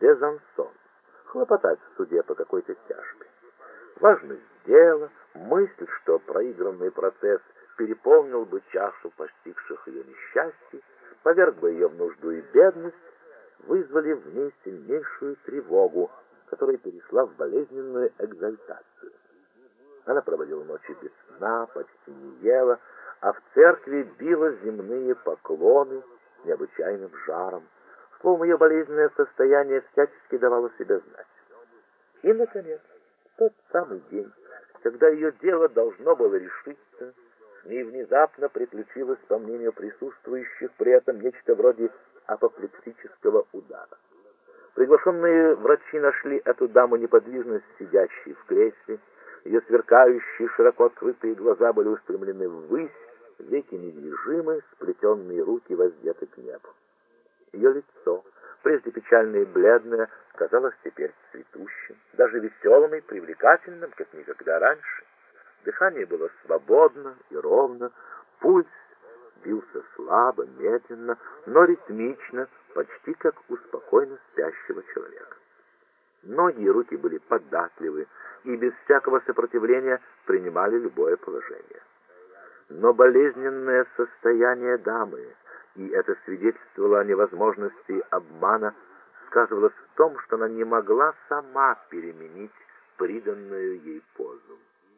Безансон, хлопотать в суде по какой-то тяжбе. Важность дела, мысль, что проигранный процесс переполнил бы чашу постигших ее несчастий, поверг бы ее в нужду и бедность, вызвали в ней сильнейшую тревогу, которая перешла в болезненную экзальтацию. Она проводила ночи без сна, почти не ела, а в церкви била земные поклоны с необычайным жаром. Словом, ее болезненное состояние всячески давало себя знать. И, наконец, тот самый день, когда ее дело должно было решиться, с ней внезапно приключилось, по мнению присутствующих, при этом нечто вроде апоплексического удара. Приглашенные врачи нашли эту даму неподвижно сидящей в кресле, ее сверкающие, широко открытые глаза были устремлены ввысь, веки недвижимы, сплетенные руки воздеты к небу. Ее лицо, прежде печальное и бледное, казалось теперь цветущим, даже веселым и привлекательным, как никогда раньше. Дыхание было свободно и ровно, пульс бился слабо, медленно, но ритмично, почти как у спокойно спящего человека. Ноги и руки были податливы и без всякого сопротивления принимали любое положение. Но болезненное состояние дамы, и это свидетельствовало о невозможности обмана, сказывалось в том, что она не могла сама переменить приданную ей позу.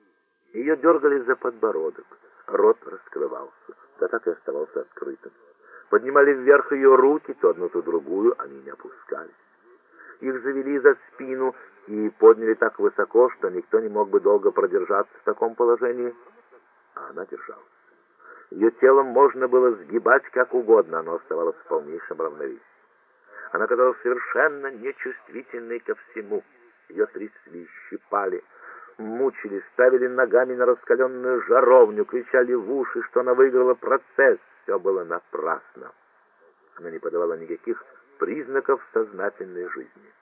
Ее дергали за подбородок, рот раскрывался, да так и оставался открытым. Поднимали вверх ее руки, то одну, то другую, они не опускались. Их завели за спину и подняли так высоко, что никто не мог бы долго продержаться в таком положении, а она держалась. Ее телом можно было сгибать как угодно, оно оставалось в полнейшем равновесии. Она казалась совершенно нечувствительной ко всему. Ее трясли, щипали, мучили, ставили ногами на раскаленную жаровню, кричали в уши, что она выиграла процесс. Все было напрасно. Она не подавала никаких признаков сознательной жизни.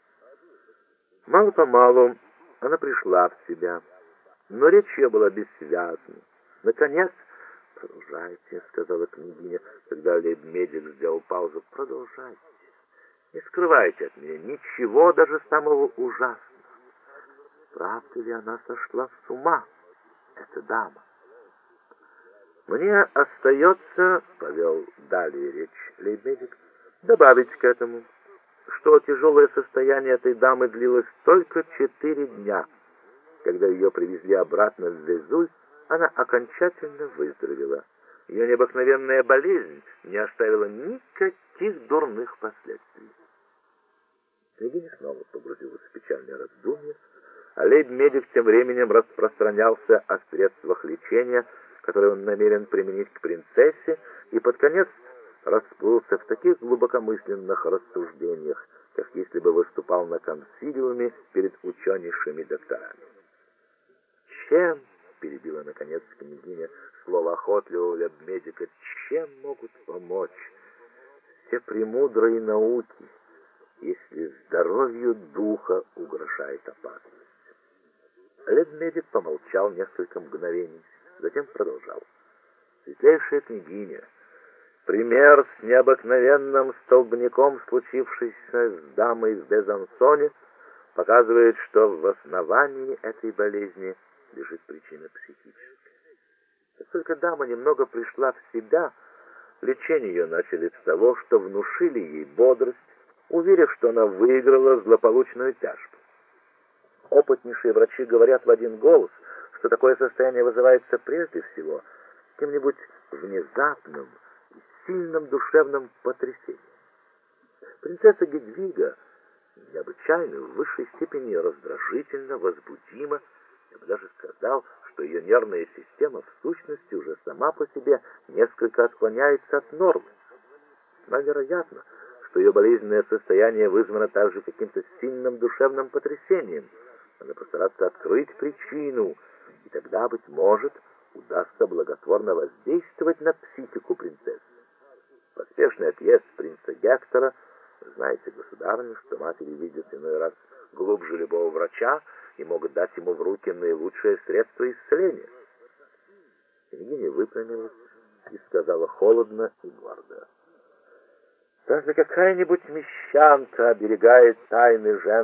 Мало-помалу она пришла в себя, но речь ее была бессвязна. Наконец, «Продолжайте», — сказала княгиня, когда лейб-медик сделал паузу, — «продолжайте. Не скрывайте от меня ничего, даже самого ужасного. Правда ли она сошла с ума, эта дама?» «Мне остается, — повел далее речь лейб-медик, — добавить к этому, что тяжелое состояние этой дамы длилось только 4 дня. Когда ее привезли обратно в Везуль, она окончательно выздоровела. Ее необыкновенная болезнь не оставила никаких дурных последствий». Княгиня снова погрузилась в печальное раздумье, а лейб-медик тем временем распространялся о средствах лечения, которые он намерен применить к принцессе, и под конец расплылся в таких глубокомысленных рассуждениях, как если бы выступал на консилиуме перед ученейшими докторами. «Чем, — перебила наконец княгиня слово охотливого лейб-медика, — чем могут помочь все премудрые науки, если здоровью духа угрожает опасность?» Лейб-медик помолчал несколько мгновений, затем продолжал. «Светлейшая княгиня, пример с необыкновенным столбняком, случившийся с дамой в Безансоне, показывает, что в основании этой болезни лежит причина психическая. Как только дама немного пришла в себя, лечение ее начали с того, что внушили ей бодрость, уверив, что она выиграла злополучную тяжбу. Опытнейшие врачи говорят в один голос, что такое состояние вызывается прежде всего каким-нибудь внезапным и сильным душевным потрясением. Принцесса Гедвига необычайно, в высшей степени раздражительно, возбудима. Я бы даже сказал, что ее нервная система в сущности уже сама по себе несколько отклоняется от нормы. Но вероятно, что ее болезненное состояние вызвано также каким-то сильным душевным потрясением. Надо постараться открыть причину, и тогда, быть может, удастся благотворно воздействовать на психику принцессы. Поспешный отъезд принца Гектора, знаете, государыня, что матери видят иной раз глубже любого врача и могут дать ему в руки наилучшее средство исцеления. Княгиня выпрямилась и сказала холодно и гордо: Разве какая-нибудь мещанка оберегает тайны женские?